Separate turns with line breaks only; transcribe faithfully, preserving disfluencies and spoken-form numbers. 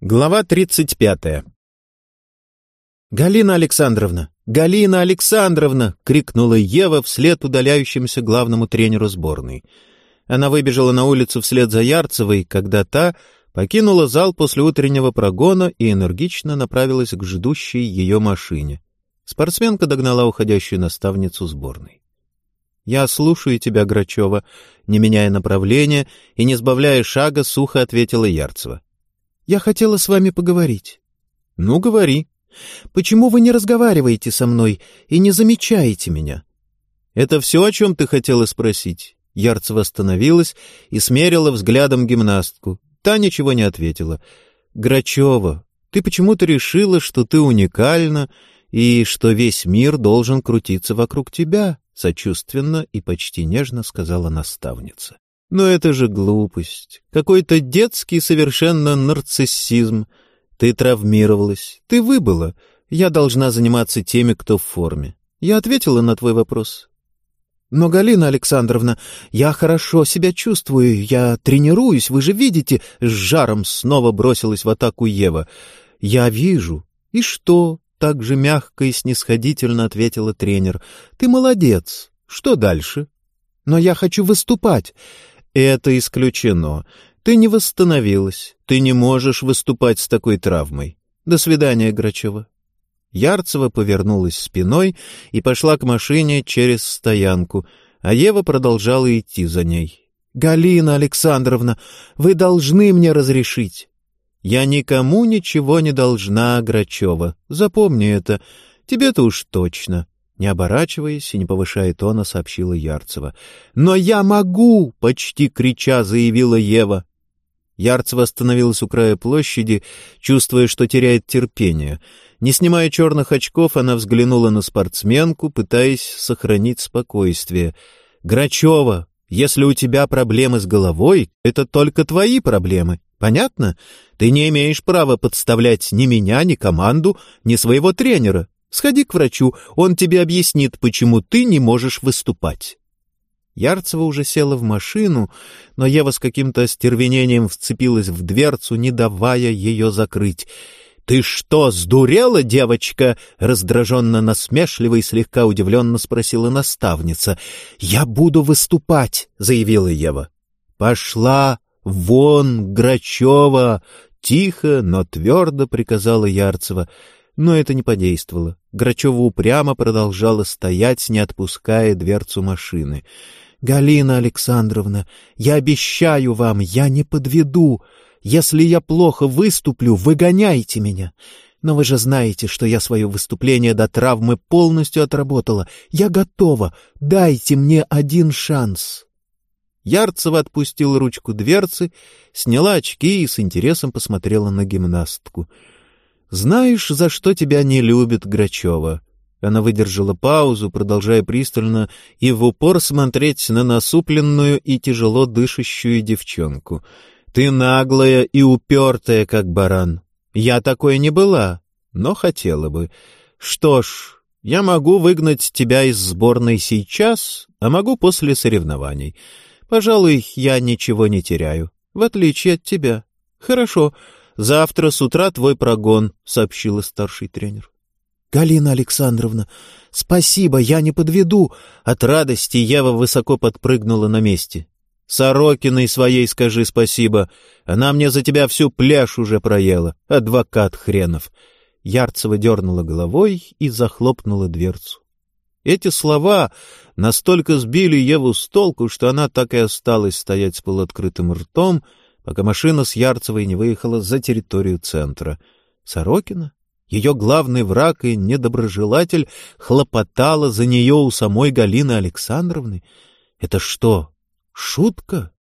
Глава тридцать пятая. «Галина Александровна! Галина Александровна!» — крикнула Ева вслед удаляющемуся главному тренеру сборной. Она выбежала на улицу вслед за Ярцевой, когда та покинула зал после утреннего прогона и энергично направилась к ждущей ее машине. Спортсменка догнала уходящую наставницу сборной. «Я слушаю тебя, Грачева», — не меняя направления и не сбавляя шага, сухо ответила Ярцева. «Я хотела с вами поговорить». «Ну, говори. Почему вы не разговариваете со мной и не замечаете меня?» «Это все, о чем ты хотела спросить?» Ярцева остановилась и смерила взглядом гимнастку. Та ничего не ответила. «Грачева, ты почему-то решила, что ты уникальна и что весь мир должен крутиться вокруг тебя», — сочувственно и почти нежно сказала наставница. «Но это же глупость, какой-то детский совершенно нарциссизм. Ты травмировалась, ты выбыла. Я должна заниматься теми, кто в форме. Я ответила на твой вопрос». «Но, Галина Александровна, я хорошо себя чувствую, я тренируюсь, вы же видите», — с жаром снова бросилась в атаку Ева. «Я вижу. И что?» — так же мягко и снисходительно ответила тренер. «Ты молодец. Что дальше?» «Но я хочу выступать». «Это исключено. Ты не восстановилась. Ты не можешь выступать с такой травмой. До свидания, Грачева». Ярцева повернулась спиной и пошла к машине через стоянку, а Ева продолжала идти за ней. «Галина Александровна, вы должны мне разрешить». «Я никому ничего не должна, Грачева. Запомни это. Тебе-то уж точно». Не оборачиваясь и не повышая тона, сообщила Ярцева. «Но я могу!» — почти крича заявила Ева. Ярцева остановилась у края площади, чувствуя, что теряет терпение. Не снимая черных очков, она взглянула на спортсменку, пытаясь сохранить спокойствие. «Грачева, если у тебя проблемы с головой, это только твои проблемы. Понятно? Ты не имеешь права подставлять ни меня, ни команду, ни своего тренера. Сходи к врачу, он тебе объяснит, почему ты не можешь выступать». Ярцева уже села в машину, но Ева с каким-то остервенением вцепилась в дверцу, не давая ее закрыть. «Ты что, сдурела, девочка?» — раздраженно насмешливо и слегка удивленно спросила наставница. «Я буду выступать», — заявила Ева. «Пошла вон, Грачева!» — тихо, но твердо приказала Ярцева. Но это не подействовало. Грачева упрямо продолжала стоять, не отпуская дверцу машины. «Галина Александровна, я обещаю вам, я не подведу. Если я плохо выступлю, выгоняйте меня. Но вы же знаете, что я свое выступление до травмы полностью отработала. Я готова. Дайте мне один шанс». Ярцева отпустила ручку дверцы, сняла очки и с интересом посмотрела на гимнастку. «Знаешь, за что тебя не любит Грачева?» Она выдержала паузу, продолжая пристально и в упор смотреть на насупленную и тяжело дышащую девчонку. «Ты наглая и упертая, как баран. Я такой не была, но хотела бы. Что ж, я могу выгнать тебя из сборной сейчас, а могу после соревнований. Пожалуй, я ничего не теряю, в отличие от тебя. Хорошо. Завтра с утра твой прогон», — сообщила старший тренер. «Галина Александровна, спасибо, я не подведу». От радости Ева высоко подпрыгнула на месте. «Сорокиной своей скажи спасибо. Она мне за тебя всю пляж уже проела. Адвокат хренов». Ярцева дернула головой и захлопнула дверцу. Эти слова настолько сбили Еву с толку, что она так и осталась стоять с полуоткрытым ртом, пока машина с Ярцевой не выехала за территорию центра. Сорокина, ее главный враг и недоброжелатель, хлопотала за нее у самой Галины Александровны. Это что, шутка?